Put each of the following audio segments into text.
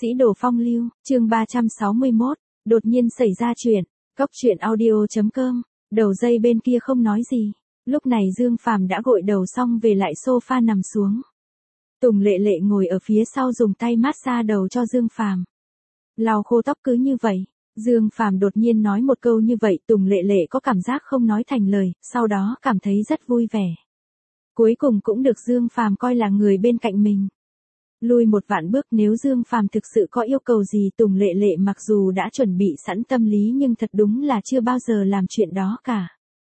Sĩ đồ phong lưu, chương 361, đột nhiên xảy ra chuyện. Cốc truyện audio.com, đầu dây bên kia không nói gì. Lúc này Dương Phàm đã gội đầu xong về lại sofa nằm xuống. Tùng Lệ Lệ ngồi ở phía sau dùng tay massage đầu cho Dương Phàm. Lau khô tóc cứ như vậy. Dương Phàm đột nhiên nói một câu như vậy, Tùng Lệ Lệ có cảm giác không nói thành lời, sau đó cảm thấy rất vui vẻ. Cuối cùng cũng được Dương Phàm coi là người bên cạnh mình. Lui một vạn bước, nếu Dương Phàm thực sự có yêu cầu gì, Tùng Lệ Lệ mặc dù đã chuẩn bị sẵn tâm lý nhưng thật đúng là chưa bao giờ làm chuyện đó cả.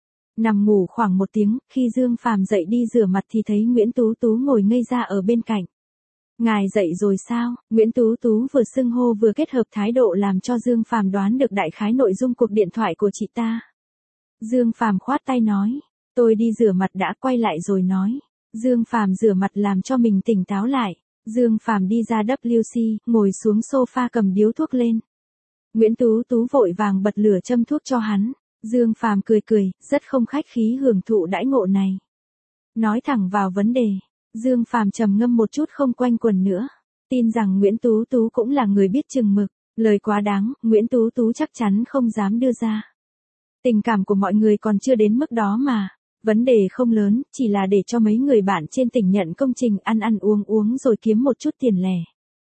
Nằm ngủ khoảng 1 tiếng, khi Dương Phàm dậy đi rửa mặt thì thấy Nguyễn Tú Tú ngồi ngây ra ở bên cạnh. Ngài dậy rồi sao? Nguyễn Tú Tú vừa xưng hô vừa kết hợp thái độ làm cho Dương Phàm đoán được đại khái nội dung cuộc điện thoại của chị ta. Dương Phàm khoát tay nói, tôi đi rửa mặt đã, quay lại rồi nói. Dương Phàm rửa mặt làm cho mình tỉnh táo lại. Dương Phàm đi ra WC, ngồi xuống sofa cầm điếu thuốc lên. Nguyễn Tú Tú vội vàng bật lửa châm thuốc cho hắn. Dương Phàm cười cười, rất không khách khí hưởng thụ đãi ngộ này. Nói thẳng vào vấn đề. Dương Phàm trầm ngâm một chút không quanh quẩn nữa. Tin rằng Nguyễn Tú Tú cũng là người biết chừng mực, lời quá đáng, Nguyễn Tú Tú chắc chắn không dám đưa ra. Tình cảm của mọi người còn chưa đến mức đó mà. Vấn đề không lớn, chỉ là để cho mấy người bạn trên tỉnh nhận công trình ăn ăn uống rồi kiếm một chút tiền lẻ.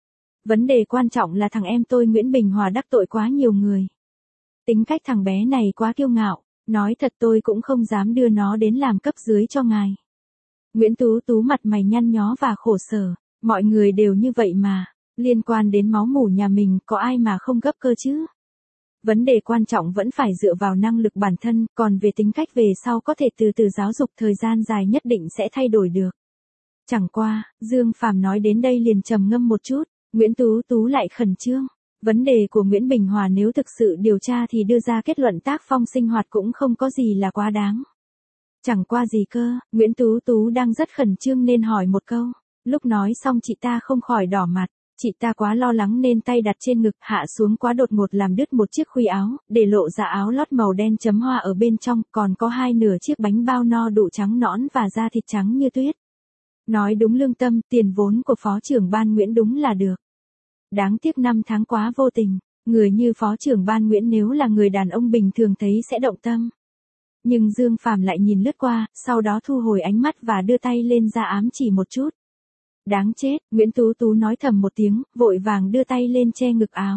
Vấn đề quan trọng là thằng em tôi Nguyễn Bình Hòa đắc tội quá nhiều người. Tính cách thằng bé này quá kiêu ngạo, nói thật tôi cũng không dám đưa nó đến làm cấp dưới cho ngài. Nguyễn Tú Tú mặt mày nhăn nhó và khổ sở, mọi người đều như vậy mà, liên quan đến máu mủ nhà mình có ai mà không gấp cơ chứ. Vấn đề quan trọng vẫn phải dựa vào năng lực bản thân, còn về tính cách về sau có thể từ từ giáo dục, thời gian dài nhất định sẽ thay đổi được. Chẳng qua, Dương Phàm nói đến đây liền trầm ngâm một chút, Nguyễn Tú Tú lại khẩn trương. Vấn đề của Nguyễn Bình Hòa nếu thực sự điều tra thì đưa ra kết luận tác phong sinh hoạt cũng không có gì là quá đáng. Chẳng qua gì cơ, Nguyễn Tú Tú đang rất khẩn trương nên hỏi một câu. Lúc nói xong chị ta không khỏi đỏ mặt. Chị ta quá lo lắng nên tay đặt trên ngực hạ xuống quá đột ngột làm đứt một chiếc khuy áo, để lộ ra áo lót màu đen chấm hoa ở bên trong, còn có 2/2 chiếc bánh bao no đủ trắng nõn và da thịt trắng như tuyết. Nói đúng lương tâm, tiền vốn của phó trưởng ban Nguyễn đúng là được. Đáng tiếc 5 tháng quá vô tình, người như phó trưởng ban Nguyễn nếu là người đàn ông bình thường thấy sẽ động tâm. Nhưng Dương Phàm lại nhìn lướt qua, sau đó thu hồi ánh mắt và đưa tay lên ra ám chỉ một chút. Đáng chết, Nguyễn Tú Tú nói thầm một tiếng, vội vàng đưa tay lên che ngực áo.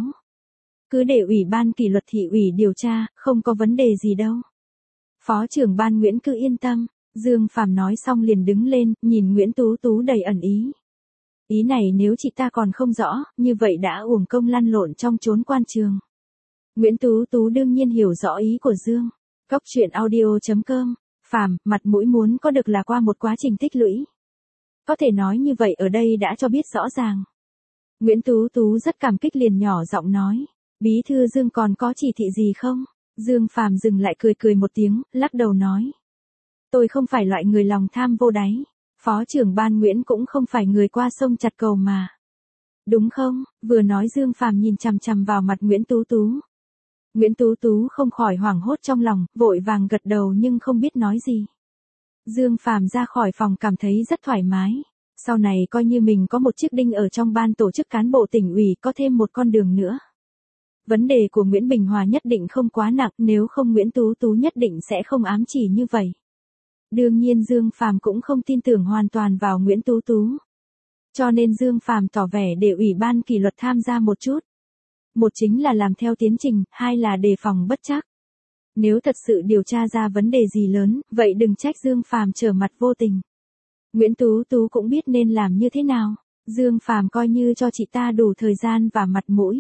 Cứ để ủy ban kỷ luật thị ủy điều tra, không có vấn đề gì đâu. Phó trưởng ban Nguyễn cứ yên tâm. Dương Phàm nói xong liền đứng lên, nhìn Nguyễn Tú Tú đầy ẩn ý. Ý này nếu chị ta còn không rõ, như vậy đã uổng công lăn lộn trong chốn quan trường. Nguyễn Tú Tú đương nhiên hiểu rõ ý của Dương. Cốc truyện audio.com, Phàm, mặt mũi muốn có được là qua một quá trình tích lũy. Có thể nói như vậy ở đây đã cho biết rõ ràng. Nguyễn Tú Tú rất cảm kích liền nhỏ giọng nói. Bí thư Dương còn có chỉ thị gì không? Dương Phàm dừng lại cười một tiếng, lắc đầu nói. Tôi không phải loại người lòng tham vô đáy. Phó trưởng ban Nguyễn cũng không phải người qua sông chặt cầu mà. Đúng không? Vừa nói Dương Phàm nhìn chằm chằm vào mặt Nguyễn Tú Tú. Nguyễn Tú Tú không khỏi hoảng hốt trong lòng, vội vàng gật đầu nhưng không biết nói gì. Dương Phàm ra khỏi phòng cảm thấy rất thoải mái. Sau này coi như mình có một chiếc đinh ở trong ban tổ chức cán bộ tỉnh ủy, có thêm một con đường nữa. Vấn đề của Nguyễn Bình Hòa nhất định không quá nặng, nếu không Nguyễn Tú Tú nhất định sẽ không ám chỉ như vậy. Đương nhiên Dương Phàm cũng không tin tưởng hoàn toàn vào Nguyễn Tú Tú. Cho nên Dương Phàm tỏ vẻ để ủy ban kỷ luật tham gia một chút. Một chính là làm theo tiến trình, hai là đề phòng bất trắc. Nếu thật sự điều tra ra vấn đề gì lớn, vậy đừng trách Dương Phàm trở mặt vô tình. Nguyễn Tú Tú cũng biết nên làm như thế nào. Dương Phàm coi như cho chị ta đủ thời gian và mặt mũi.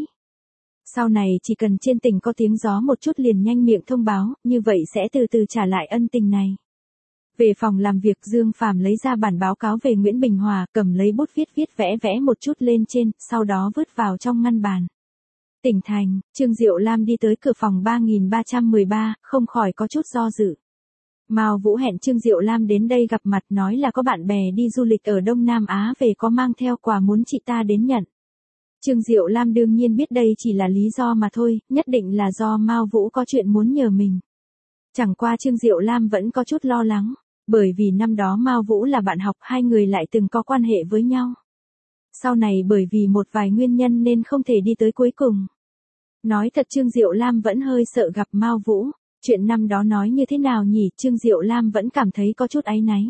Sau này chỉ cần trên tỉnh có tiếng gió một chút liền nhanh miệng thông báo, như vậy sẽ từ từ trả lại ân tình này. Về phòng làm việc, Dương Phàm lấy ra bản báo cáo về Nguyễn Bình Hòa, cầm lấy bút viết vẽ một chút lên trên, sau đó vứt vào trong ngăn bàn. Tỉnh thành, Trương Diệu Lam đi tới cửa phòng 3313, không khỏi có chút do dự. Mao Vũ hẹn Trương Diệu Lam đến đây gặp mặt, nói là có bạn bè đi du lịch ở Đông Nam Á về có mang theo quà muốn chị ta đến nhận. Trương Diệu Lam đương nhiên biết đây chỉ là lý do mà thôi, nhất định là do Mao Vũ có chuyện muốn nhờ mình. Chẳng qua Trương Diệu Lam vẫn có chút lo lắng, bởi vì năm đó Mao Vũ là bạn học, hai người lại từng có quan hệ với nhau. Sau này bởi vì một vài nguyên nhân nên không thể đi tới cuối cùng. Nói thật Trương Diệu Lam vẫn hơi sợ gặp Mao Vũ. Chuyện năm đó nói như thế nào nhỉ, Trương Diệu Lam vẫn cảm thấy có chút áy náy.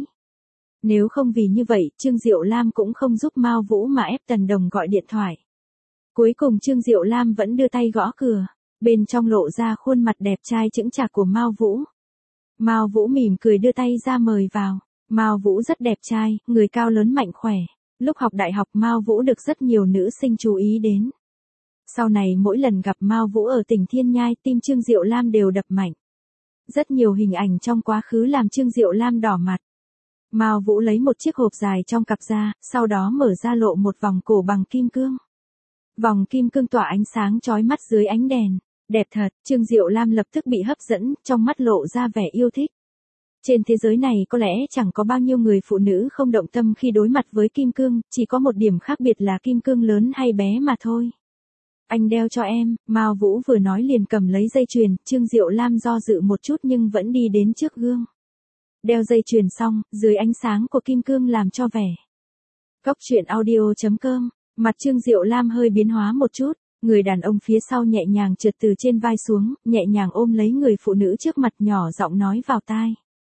Nếu không vì như vậy, Trương Diệu Lam cũng không giúp Mao Vũ mà ép Tần Đồng gọi điện thoại. Cuối cùng Trương Diệu Lam vẫn đưa tay gõ cửa, bên trong lộ ra khuôn mặt đẹp trai chững chạc của Mao Vũ. Mao Vũ mỉm cười đưa tay ra mời vào. Mao Vũ rất đẹp trai, người cao lớn mạnh khỏe. Lúc học đại học Mao Vũ được rất nhiều nữ sinh chú ý đến. Sau này mỗi lần gặp Mao Vũ ở tỉnh Thiên Nhai, tim Trương Diệu Lam đều đập mạnh. Rất nhiều hình ảnh trong quá khứ làm Trương Diệu Lam đỏ mặt. Mao Vũ lấy một chiếc hộp dài trong cặp ra, sau đó mở ra lộ một vòng cổ bằng kim cương. Vòng kim cương tỏa ánh sáng chói mắt dưới ánh đèn. Đẹp thật, Trương Diệu Lam lập tức bị hấp dẫn, trong mắt lộ ra vẻ yêu thích. Trên thế giới này có lẽ chẳng có bao nhiêu người phụ nữ không động tâm khi đối mặt với kim cương, chỉ có một điểm khác biệt là kim cương lớn hay bé mà thôi. Anh đeo cho em, Mao Vũ vừa nói liền cầm lấy dây chuyền, Trương Diệu Lam do dự một chút nhưng vẫn đi đến trước gương. Đeo dây chuyền xong, dưới ánh sáng của kim cương làm cho vẻ. Cốc truyện audio.com, mặt Trương Diệu Lam hơi biến hóa một chút, người đàn ông phía sau nhẹ nhàng trượt từ trên vai xuống, nhẹ nhàng ôm lấy người phụ nữ trước mặt nhỏ giọng nói vào tai.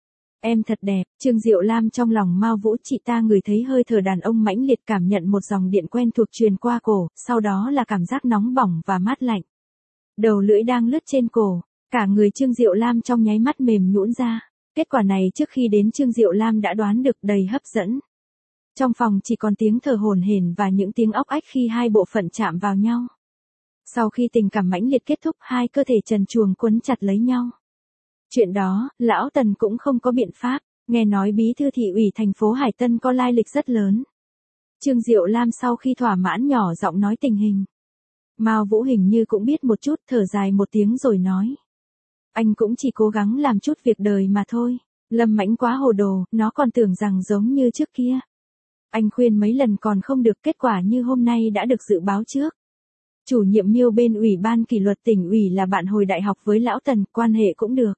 Em thật đẹp, Trương Diệu Lam trong lòng Mao Vũ chị ta ngửi thấy hơi thở đàn ông mãnh liệt cảm nhận một dòng điện quen thuộc truyền qua cổ, sau đó là cảm giác nóng bỏng và mát lạnh. Đầu lưỡi đang lướt trên cổ, cả người Trương Diệu Lam trong nháy mắt mềm nhũn ra. Kết quả này trước khi đến Trương Diệu Lam đã đoán được đầy hấp dẫn. Trong phòng chỉ còn tiếng thở hổn hển và những tiếng óc ách khi hai bộ phận chạm vào nhau. Sau khi tình cảm mãnh liệt kết thúc, hai cơ thể trần truồng quấn chặt lấy nhau. Chuyện đó, lão Tần cũng không có biện pháp, nghe nói bí thư thị ủy thành phố Hải Tân có lai lịch rất lớn. Trương Diệu Lam sau khi thỏa mãn nhỏ giọng nói tình hình. Mao Vũ hình như cũng biết một chút, thở dài một tiếng rồi nói. Anh cũng chỉ cố gắng làm chút việc đời mà thôi. Lâm Mãnh quá hồ đồ, nó còn tưởng rằng giống như trước kia. Anh khuyên mấy lần còn không được, kết quả như hôm nay đã được dự báo trước. Chủ nhiệm Miêu bên Ủy ban kỷ luật tỉnh ủy là bạn hồi đại học với lão Tần, quan hệ cũng được.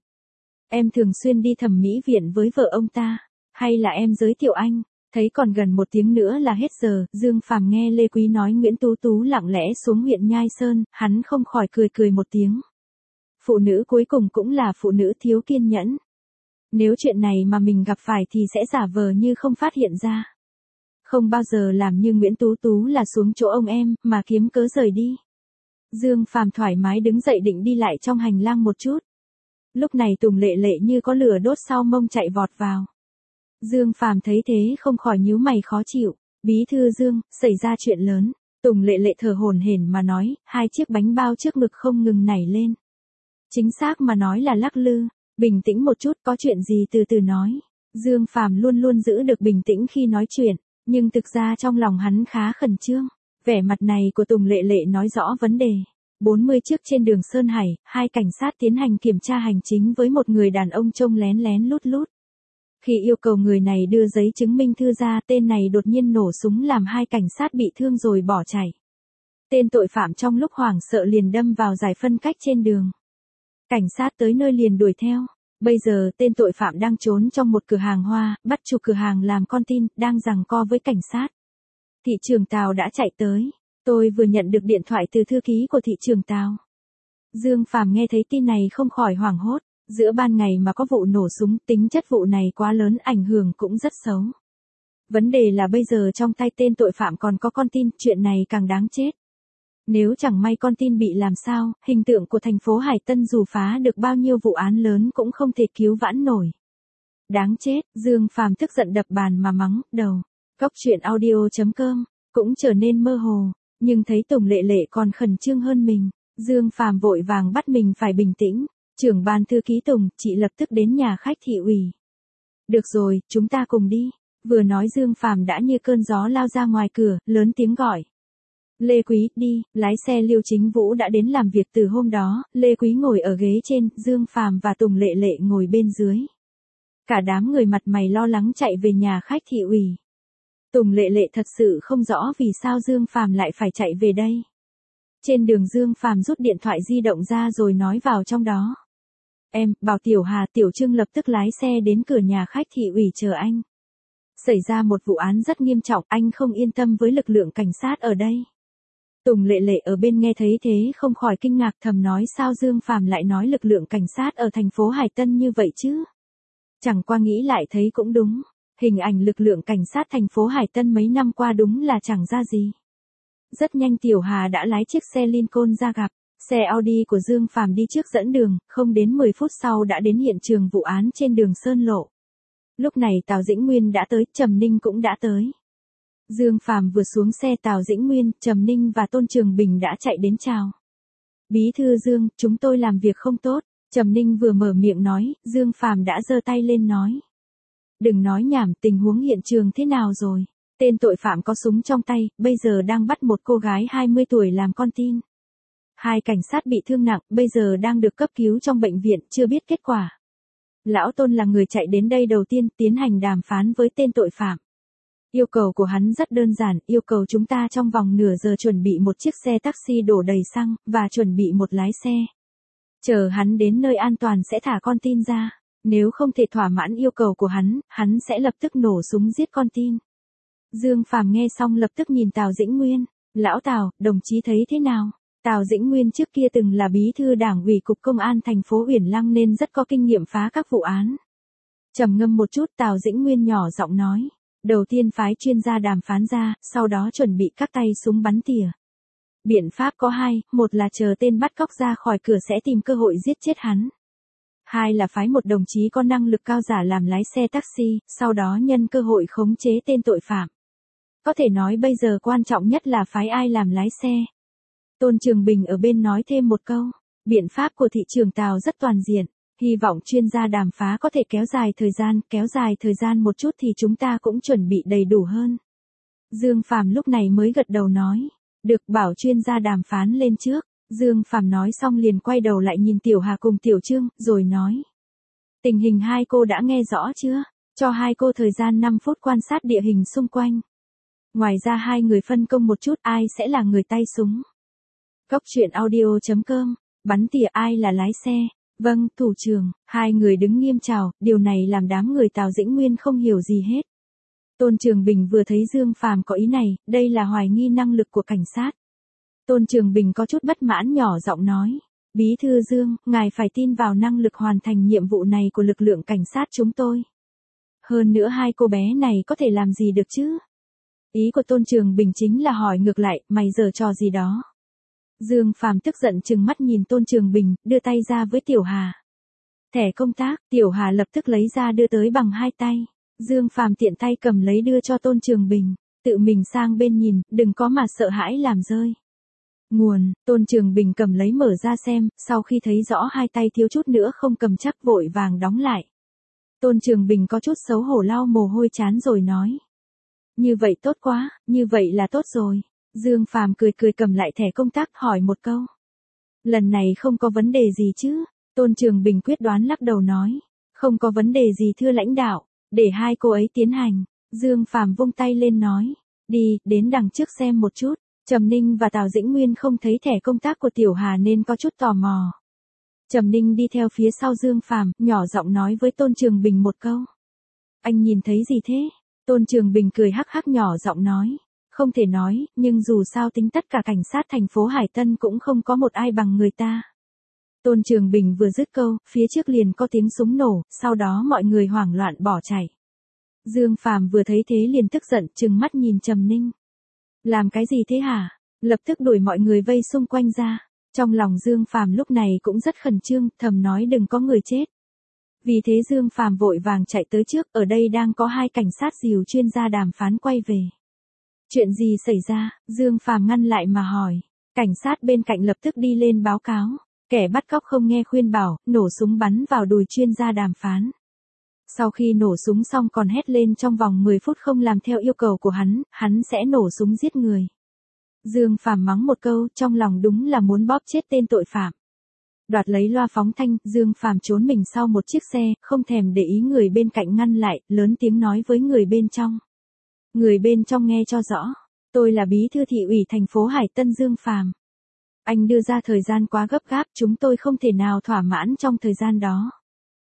Em thường xuyên đi thẩm mỹ viện với vợ ông ta, hay là em giới thiệu anh? Thấy còn gần một tiếng nữa là hết giờ, Dương Phàm nghe Lê Quý nói Nguyễn Tú Tú lặng lẽ xuống huyện Nhai Sơn, hắn không khỏi cười một tiếng. Phụ nữ cuối cùng cũng là phụ nữ thiếu kiên nhẫn. Nếu chuyện này mà mình gặp phải thì sẽ giả vờ như không phát hiện ra. Không bao giờ làm như Nguyễn Tú Tú là xuống chỗ ông em, mà kiếm cớ rời đi. Dương Phàm thoải mái đứng dậy định đi lại trong hành lang một chút. Lúc này Tùng Lệ Lệ như có lửa đốt sau mông chạy vọt vào. Dương Phàm thấy thế không khỏi nhíu mày khó chịu. Bí thư Dương, xảy ra chuyện lớn. Tùng Lệ Lệ thở hổn hển mà nói, hai chiếc bánh bao trước ngực không ngừng nảy lên. Chính xác mà nói là lắc lư. Bình tĩnh một chút, có chuyện gì từ từ nói. Dương Phàm luôn luôn giữ được bình tĩnh khi nói chuyện, nhưng thực ra trong lòng hắn khá khẩn trương. Vẻ mặt này của Tùng Lệ Lệ nói rõ vấn đề. 40 trước trên đường Sơn Hải, hai cảnh sát tiến hành kiểm tra hành chính với một người đàn ông trông lén lén lút lút. Khi yêu cầu người này đưa giấy chứng minh thư ra, tên này đột nhiên nổ súng làm hai cảnh sát bị thương rồi bỏ chạy. Tên tội phạm trong lúc hoảng sợ liền đâm vào giải phân cách trên đường. Cảnh sát tới nơi liền đuổi theo. Bây giờ tên tội phạm đang trốn trong một cửa hàng hoa, bắt chủ cửa hàng làm con tin, đang giằng co với cảnh sát. Thị trưởng Tào đã chạy tới. Tôi vừa nhận được điện thoại từ thư ký của thị trưởng Tào. Dương Phàm nghe thấy tin này không khỏi hoảng hốt. Giữa ban ngày mà có vụ nổ súng, tính chất vụ này quá lớn, ảnh hưởng cũng rất xấu. Vấn đề là bây giờ trong tay tên tội phạm còn có con tin, chuyện này càng đáng chết. Nếu chẳng may con tin bị làm sao, hình tượng của thành phố Hải Tân dù phá được bao nhiêu vụ án lớn cũng không thể cứu vãn nổi. Đáng chết, Dương Phàm tức giận đập bàn mà mắng, đầu. Cốc truyện audio.com, cũng trở nên mơ hồ, nhưng thấy Tùng Lệ Lệ còn khẩn trương hơn mình. Dương Phàm vội vàng bắt mình phải bình tĩnh. Trưởng ban thư ký Tùng, chị lập tức đến nhà khách thị ủy. Được rồi, chúng ta cùng đi. Vừa nói Dương Phàm đã như cơn gió lao ra ngoài cửa, lớn tiếng gọi. Lê Quý, đi, lái xe Liêu Chính Vũ đã đến làm việc từ hôm đó, Lê Quý ngồi ở ghế trên, Dương Phàm và Tùng Lệ Lệ ngồi bên dưới. Cả đám người mặt mày lo lắng chạy về nhà khách thị ủy. Tùng Lệ Lệ thật sự không rõ vì sao Dương Phàm lại phải chạy về đây. Trên đường Dương Phàm rút điện thoại di động ra rồi nói vào trong đó. Em, bảo Tiểu Hà, Tiểu Trương lập tức lái xe đến cửa nhà khách thị ủy chờ anh. Xảy ra một vụ án rất nghiêm trọng, anh không yên tâm với lực lượng cảnh sát ở đây. Tùng Lệ Lệ ở bên nghe thấy thế không khỏi kinh ngạc, thầm nói sao Dương Phàm lại nói lực lượng cảnh sát ở thành phố Hải Tân như vậy chứ? Chẳng qua nghĩ lại thấy cũng đúng, hình ảnh lực lượng cảnh sát thành phố Hải Tân mấy năm qua đúng là chẳng ra gì. Rất nhanh Tiểu Hà đã lái chiếc xe Lincoln ra gặp, xe Audi của Dương Phàm đi trước dẫn đường, không đến 10 phút sau đã đến hiện trường vụ án trên đường Sơn Lộ. Lúc này Tào Dĩnh Nguyên đã tới, Trầm Ninh cũng đã tới. Dương Phàm vừa xuống xe, Tào Dĩnh Nguyên, Trầm Ninh và Tôn Trường Bình đã chạy đến chào. Bí thư Dương, chúng tôi làm việc không tốt. Trầm Ninh vừa mở miệng nói, Dương Phàm đã giơ tay lên nói. Đừng nói nhảm, tình huống hiện trường thế nào rồi? Tên tội phạm có súng trong tay, bây giờ đang bắt một cô gái 20 tuổi làm con tin. 2 cảnh sát bị thương nặng, bây giờ đang được cấp cứu trong bệnh viện, chưa biết kết quả. Lão Tôn là người chạy đến đây đầu tiên, tiến hành đàm phán với tên tội phạm. Yêu cầu của hắn rất đơn giản, yêu cầu chúng ta trong vòng nửa giờ chuẩn bị một chiếc xe taxi đổ đầy xăng, và chuẩn bị một lái xe. Chờ hắn đến nơi an toàn sẽ thả con tin ra. Nếu không thể thỏa mãn yêu cầu của hắn sẽ lập tức nổ súng giết con tin. Dương Phàm nghe xong lập tức nhìn Tào Dĩnh Nguyên. Lão Tào, đồng chí thấy thế nào? Tào Dĩnh Nguyên trước kia từng là bí thư đảng ủy cục công an thành phố Uyển Lăng nên rất có kinh nghiệm phá các vụ án. Trầm ngâm một chút, Tào Dĩnh Nguyên nhỏ giọng nói. Đầu tiên phái chuyên gia đàm phán ra, sau đó chuẩn bị các tay súng bắn tỉa. Biện pháp có 2, một là chờ tên bắt cóc ra khỏi cửa sẽ tìm cơ hội giết chết hắn. 2 là phái một đồng chí có năng lực cao giả làm lái xe taxi, sau đó nhân cơ hội khống chế tên tội phạm. Có thể nói bây giờ quan trọng nhất là phái ai làm lái xe. Tôn Trường Bình ở bên nói thêm một câu, biện pháp của thị trường Tào rất toàn diện, hy vọng chuyên gia đàm phá có thể kéo dài thời gian một chút thì chúng ta cũng chuẩn bị đầy đủ hơn. Dương Phàm lúc này mới gật đầu nói, được, bảo chuyên gia đàm phán lên trước. Dương Phàm nói xong liền quay đầu lại nhìn Tiểu Hà cùng Tiểu Trương, rồi nói. Tình hình 2 cô đã nghe rõ chưa? Cho 2 cô thời gian 5 phút quan sát địa hình xung quanh. Ngoài ra 2 người phân công một chút ai sẽ là người tay súng. Cốc truyện audio.com, bắn tỉa ai là lái xe? Vâng, thủ trưởng. 2 người đứng nghiêm chào, điều này làm đám người Tào Dĩnh Nguyên không hiểu gì hết. Tôn Trường Bình vừa thấy Dương Phàm có ý này, đây là hoài nghi năng lực của cảnh sát. Tôn Trường Bình có chút bất mãn nhỏ giọng nói. Bí thư Dương, ngài phải tin vào năng lực hoàn thành nhiệm vụ này của lực lượng cảnh sát chúng tôi. Hơn nữa 2 cô bé này có thể làm gì được chứ? Ý của Tôn Trường Bình chính là hỏi ngược lại, mày giở trò gì đó? Dương Phàm tức giận trừng mắt nhìn Tôn Trường Bình, đưa tay ra với Tiểu Hà. Thẻ công tác, Tiểu Hà lập tức lấy ra đưa tới bằng 2 tay. Dương Phàm tiện tay cầm lấy đưa cho Tôn Trường Bình, tự mình sang bên nhìn, đừng có mà sợ hãi làm rơi. Nguồn, Tôn Trường Bình cầm lấy mở ra xem, sau khi thấy rõ 2 tay thiếu chút nữa không cầm chắc vội vàng đóng lại. Tôn Trường Bình có chút xấu hổ lau mồ hôi chán rồi nói. Như vậy tốt quá, như vậy là tốt rồi. Dương Phàm cười cười cầm lại thẻ công tác hỏi một câu. Lần này không có vấn đề gì chứ? Tôn Trường Bình quyết đoán lắc đầu nói. Không có vấn đề gì thưa lãnh đạo, để 2 cô ấy tiến hành. Dương Phàm vung tay lên nói. Đi, đến đằng trước xem một chút. Trầm Ninh và Tào Dĩnh Nguyên không thấy thẻ công tác của Tiểu Hà nên có chút tò mò. Trầm Ninh đi theo phía sau Dương Phàm, nhỏ giọng nói với Tôn Trường Bình một câu. Anh nhìn thấy gì thế? Tôn Trường Bình cười hắc hắc nhỏ giọng nói. Không thể nói, nhưng dù sao tính tất cả cảnh sát thành phố Hải Tân cũng không có một ai bằng người ta. Tôn Trường Bình vừa dứt câu, phía trước liền có tiếng súng nổ, sau đó mọi người hoảng loạn bỏ chạy. Dương Phàm vừa thấy thế liền tức giận, trừng mắt nhìn Trầm Ninh. Làm cái gì thế hả? Lập tức đuổi mọi người vây xung quanh ra. Trong lòng Dương Phàm lúc này cũng rất khẩn trương, thầm nói đừng có người chết. Vì thế Dương Phàm vội vàng chạy tới trước, ở đây đang có 2 cảnh sát dìu chuyên gia đàm phán quay về. Chuyện gì xảy ra? Dương Phàm ngăn lại mà hỏi. Cảnh sát bên cạnh lập tức đi lên báo cáo. Kẻ bắt cóc không nghe khuyên bảo, nổ súng bắn vào đùi chuyên gia đàm phán. Sau khi nổ súng xong còn hét lên trong vòng 10 phút không làm theo yêu cầu của hắn sẽ nổ súng giết người. Dương Phàm mắng một câu, trong lòng đúng là muốn bóp chết tên tội phạm. Đoạt lấy loa phóng thanh, Dương Phàm trốn mình sau một chiếc xe, không thèm để ý người bên cạnh ngăn lại, lớn tiếng nói với người bên trong. Người bên trong nghe cho rõ, tôi là bí thư thị ủy thành phố Hải Tân Dương Phàm. Anh đưa ra thời gian quá gấp gáp, chúng tôi không thể nào thỏa mãn trong thời gian đó.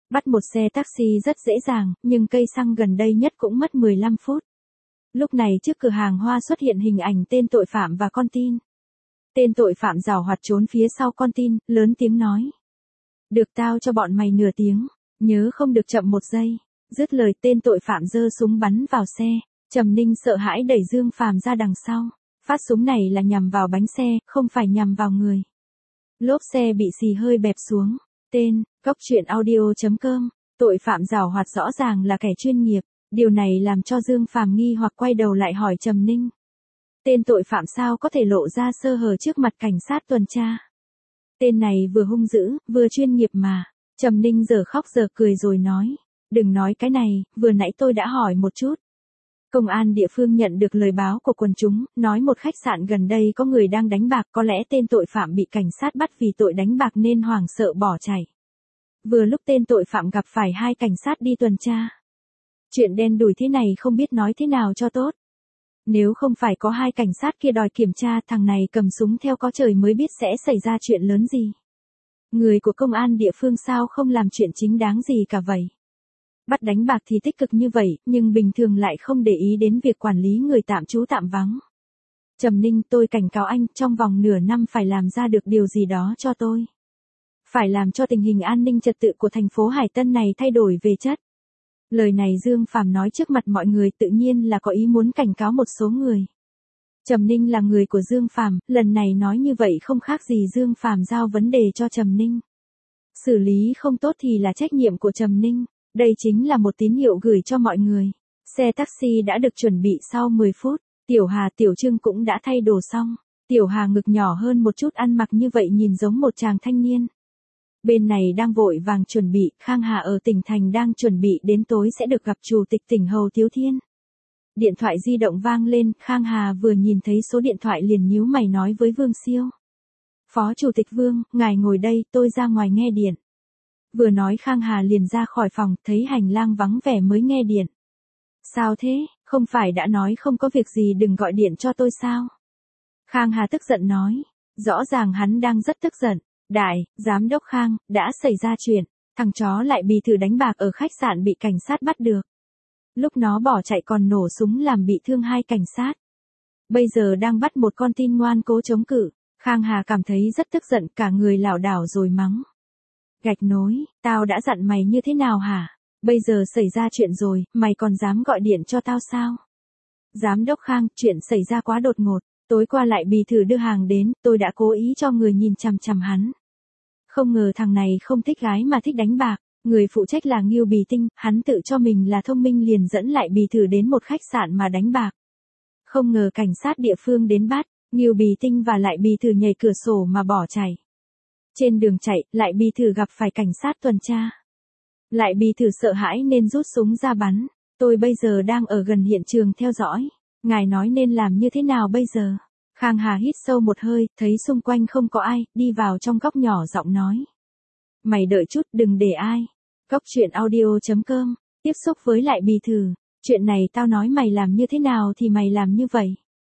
Bắt một xe taxi rất dễ dàng, nhưng cây xăng gần đây nhất cũng mất 15 phút. Lúc này trước cửa hàng hoa xuất hiện hình ảnh tên tội phạm và con tin. Tên tội phạm giảo hoạt trốn phía sau con tin, lớn tiếng nói. Được tao cho bọn mày nửa tiếng, nhớ không được chậm một giây. Dứt lời tên tội phạm giơ súng bắn vào xe. Trầm Ninh sợ hãi đẩy Dương Phàm ra đằng sau. Phát súng này là nhằm vào bánh xe, không phải nhằm vào người. Lốp xe bị xì hơi bẹp xuống. Tên, coctruyện.audio.com. Tội phạm giảo hoạt rõ ràng là kẻ chuyên nghiệp. Điều này làm cho Dương Phàm nghi hoặc quay đầu lại hỏi Trầm Ninh. Tên tội phạm sao có thể lộ ra sơ hở trước mặt cảnh sát tuần tra? Tên này vừa hung dữ, vừa chuyên nghiệp mà. Trầm Ninh giờ khóc giờ cười rồi nói. Đừng nói cái này, vừa nãy tôi đã hỏi một chút. Công an địa phương nhận được lời báo của quần chúng, nói một khách sạn gần đây có người đang đánh bạc, có lẽ tên tội phạm bị cảnh sát bắt vì tội đánh bạc nên hoảng sợ bỏ chạy. Vừa lúc tên tội phạm gặp phải hai cảnh sát đi tuần tra. Chuyện đen đủi thế này không biết nói thế nào cho tốt. Nếu không phải có hai cảnh sát kia đòi kiểm tra, thằng này cầm súng theo có trời mới biết sẽ xảy ra chuyện lớn gì. Người của công an địa phương sao không làm chuyện chính đáng gì cả vậy. Bắt đánh bạc thì tích cực như vậy, nhưng bình thường lại không để ý đến việc quản lý người tạm trú tạm vắng. Trầm Ninh, tôi cảnh cáo anh, trong vòng nửa năm phải làm ra được điều gì đó cho tôi. Phải làm cho tình hình an ninh trật tự của thành phố Hải Tân này thay đổi về chất. Lời này Dương Phàm nói trước mặt mọi người tự nhiên là có ý muốn cảnh cáo một số người. Trầm Ninh là người của Dương Phàm, lần này nói như vậy không khác gì Dương Phàm giao vấn đề cho Trầm Ninh. Xử lý không tốt thì là trách nhiệm của Trầm Ninh. Đây chính là một tín hiệu gửi cho mọi người. Xe taxi đã được chuẩn bị sau 10 phút. Tiểu Hà Tiểu Trương cũng đã thay đồ xong. Tiểu Hà ngực nhỏ hơn một chút, ăn mặc như vậy nhìn giống một chàng thanh niên. Bên này đang vội vàng chuẩn bị, Khang Hà ở tỉnh thành đang chuẩn bị đến tối sẽ được gặp chủ tịch tỉnh Hầu Thiếu Thiên. Điện thoại di động vang lên, Khang Hà vừa nhìn thấy số điện thoại liền nhíu mày nói với Vương Siêu. Phó Chủ tịch Vương, ngài ngồi đây, tôi ra ngoài nghe điện. Vừa nói Khang Hà liền ra khỏi phòng, thấy hành lang vắng vẻ mới nghe điện. Sao thế, không phải đã nói không có việc gì đừng gọi điện cho tôi sao? Khang Hà tức giận nói, rõ ràng hắn đang rất tức giận. Đại, giám đốc Khang, đã xảy ra chuyện, thằng chó lại bị thử đánh bạc ở khách sạn bị cảnh sát bắt được. Lúc nó bỏ chạy còn nổ súng làm bị thương hai cảnh sát. Bây giờ đang bắt một con tin ngoan cố chống cự. Khang Hà cảm thấy rất tức giận, cả người lảo đảo rồi mắng. Gạch nối, tao đã dặn mày như thế nào hả? Bây giờ xảy ra chuyện rồi, mày còn dám gọi điện cho tao sao? Giám đốc Khang, chuyện xảy ra quá đột ngột. Tối qua lại bị thử đưa hàng đến, tôi đã cố ý cho người nhìn chằm chằm hắn. Không ngờ thằng này không thích gái mà thích đánh bạc. Người phụ trách là Ngưu Bì Tinh, hắn tự cho mình là thông minh liền dẫn lại Bì Thử đến một khách sạn mà đánh bạc. Không ngờ cảnh sát địa phương đến bắt, Ngưu Bì Tinh và lại Bì Thử nhảy cửa sổ mà bỏ chạy. Trên đường chạy, lại Bì Thử gặp phải cảnh sát tuần tra. Lại Bì Thử sợ hãi nên rút súng ra bắn. Tôi bây giờ đang ở gần hiện trường theo dõi. Ngài nói nên làm như thế nào bây giờ? Khang Hà hít sâu một hơi, thấy xung quanh không có ai, đi vào trong góc nhỏ giọng nói. Mày đợi chút, đừng để ai. Coctruyện.audio.com. Tiếp xúc với lại Bì Thử. Chuyện này tao nói mày làm như thế nào thì mày làm như vậy.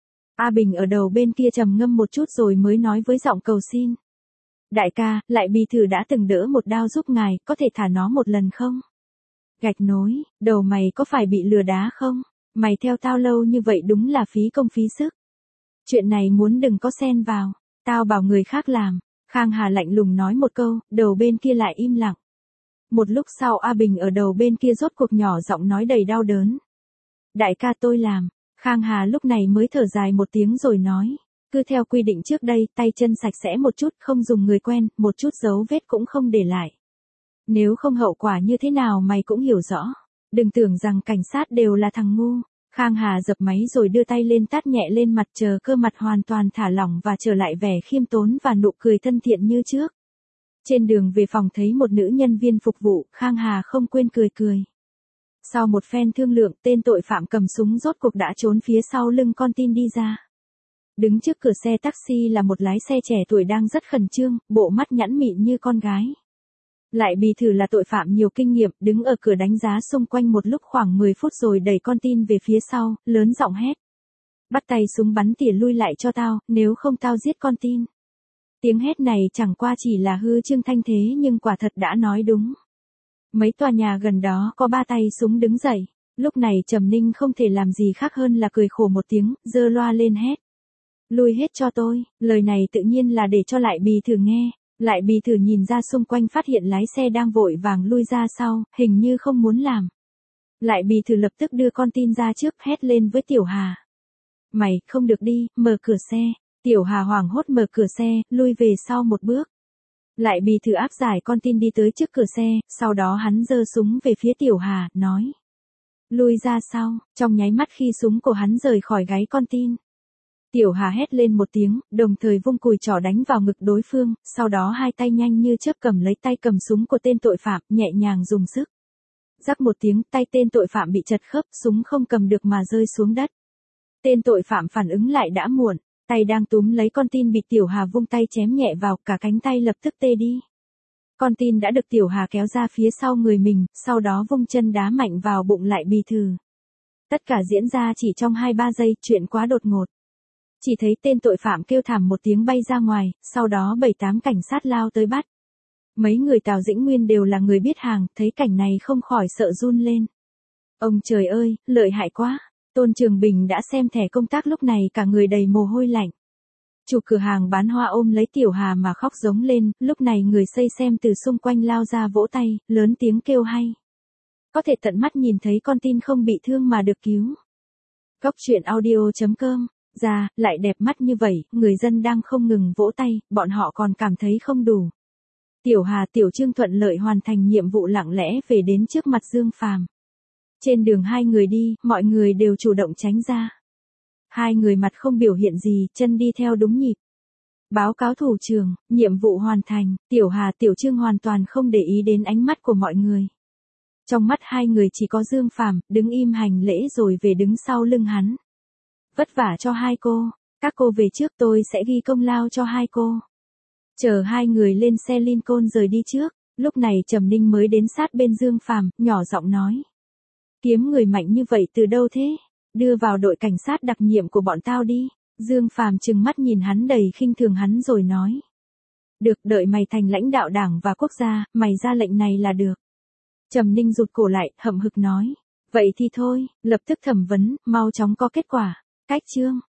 A Bình ở đầu bên kia trầm ngâm một chút rồi mới nói với giọng cầu xin. Đại ca, lại Bì Thử đã từng đỡ một đao giúp ngài, có thể thả nó một lần không? Gạch nối, đầu mày có phải bị lừa đá không? Mày theo tao lâu như vậy đúng là phí công phí sức. Chuyện này muốn đừng có xen vào. Tao bảo người khác làm. Khang Hà lạnh lùng nói một câu, đầu bên kia lại im lặng. Một lúc sau A Bình ở đầu bên kia rốt cuộc nhỏ giọng nói đầy đau đớn. Đại ca tôi làm. Khang Hà lúc này mới thở dài một tiếng rồi nói. Cứ theo quy định trước đây, tay chân sạch sẽ một chút, không dùng người quen, một chút dấu vết cũng không để lại. Nếu không hậu quả như thế nào mày cũng hiểu rõ. Đừng tưởng rằng cảnh sát đều là thằng ngu. Khang Hà dập máy rồi đưa tay lên tát nhẹ lên mặt, chờ cơ mặt hoàn toàn thả lỏng và trở lại vẻ khiêm tốn và nụ cười thân thiện như trước. Trên đường về phòng thấy một nữ nhân viên phục vụ, Khang Hà không quên cười cười. Sau một phen thương lượng, tên tội phạm cầm súng rốt cuộc đã trốn phía sau lưng con tin đi ra. Đứng trước cửa xe taxi là một lái xe trẻ tuổi đang rất khẩn trương, bộ mắt nhẵn mịn như con gái. Lại Bì Thử là tội phạm nhiều kinh nghiệm, đứng ở cửa đánh giá xung quanh một lúc khoảng 10 phút rồi đẩy con tin về phía sau, lớn giọng hét. Bắt tay súng bắn tỉa lui lại cho tao, nếu không tao giết con tin. Tiếng hét này chẳng qua chỉ là hư trương thanh thế nhưng quả thật đã nói đúng. Mấy tòa nhà gần đó có 3 tay súng đứng dậy. Lúc này Trầm Ninh không thể làm gì khác hơn là cười khổ một tiếng, giơ loa lên hét. Lui hết cho tôi, lời này tự nhiên là để cho Lại Bì Thử nghe. Lại Bì Thử nhìn ra xung quanh phát hiện lái xe đang vội vàng lui ra sau, hình như không muốn làm. Lại Bì Thử lập tức đưa con tin ra trước, hét lên với Tiểu Hà. Mày, không được đi, mở cửa xe. Tiểu Hà hoảng hốt mở cửa xe, lui về sau một bước. Lại Bì Thử áp giải con tin đi tới trước cửa xe, sau đó hắn giơ súng về phía Tiểu Hà, nói. Lui ra sau, trong nháy mắt khi súng của hắn rời khỏi gáy con tin. Tiểu Hà hét lên một tiếng, đồng thời vung cùi trỏ đánh vào ngực đối phương, sau đó hai tay nhanh như chớp cầm lấy tay cầm súng của tên tội phạm, nhẹ nhàng dùng sức. Rắc một tiếng, tay tên tội phạm bị chật khớp, súng không cầm được mà rơi xuống đất. Tên tội phạm phản ứng lại đã muộn, tay đang túm lấy con tin bị Tiểu Hà vung tay chém nhẹ vào, cả cánh tay lập tức tê đi. Con tin đã được Tiểu Hà kéo ra phía sau người mình, sau đó vung chân đá mạnh vào bụng Lại Bì Thử. Tất cả diễn ra chỉ trong 2-3 giây, chuyện quá đột ngột. Chỉ thấy tên tội phạm kêu thảm một tiếng bay ra ngoài, sau đó 7-8 cảnh sát lao tới bắt. Mấy người Tào Dĩnh Nguyên đều là người biết hàng, thấy cảnh này không khỏi sợ run lên. Ông trời ơi, lợi hại quá. Tôn Trường Bình đã xem thẻ công tác lúc này cả người đầy mồ hôi lạnh. Chủ cửa hàng bán hoa ôm lấy Tiểu Hà mà khóc giống lên, lúc này người xây xem từ xung quanh lao ra vỗ tay, lớn tiếng kêu hay. Có thể tận mắt nhìn thấy con tin không bị thương mà được cứu. Góc truyện audio.com. Ra, lại đẹp mắt như vậy, người dân đang không ngừng vỗ tay, bọn họ còn cảm thấy không đủ. Tiểu Hà Tiểu Trương thuận lợi hoàn thành nhiệm vụ lặng lẽ về đến trước mặt Dương Phàm. Trên đường hai người đi, mọi người đều chủ động tránh ra. Hai người mặt không biểu hiện gì, chân đi theo đúng nhịp. Báo cáo thủ trưởng, nhiệm vụ hoàn thành, Tiểu Hà Tiểu Trương hoàn toàn không để ý đến ánh mắt của mọi người. Trong mắt hai người chỉ có Dương Phàm, đứng im hành lễ rồi về đứng sau lưng hắn. Vất vả cho hai cô, các cô về trước tôi sẽ ghi công lao cho hai cô. Chờ hai người lên xe Lincoln rời đi trước, lúc này Trầm Ninh mới đến sát bên Dương Phàm, nhỏ giọng nói. Kiếm người mạnh như vậy từ đâu thế? Đưa vào đội cảnh sát đặc nhiệm của bọn tao đi. Dương Phàm trừng mắt nhìn hắn đầy khinh thường hắn rồi nói. Được, đợi mày thành lãnh đạo đảng và quốc gia, mày ra lệnh này là được. Trầm Ninh rụt cổ lại, hậm hực nói. Vậy thì thôi, lập tức thẩm vấn, mau chóng có kết quả. Cách chương.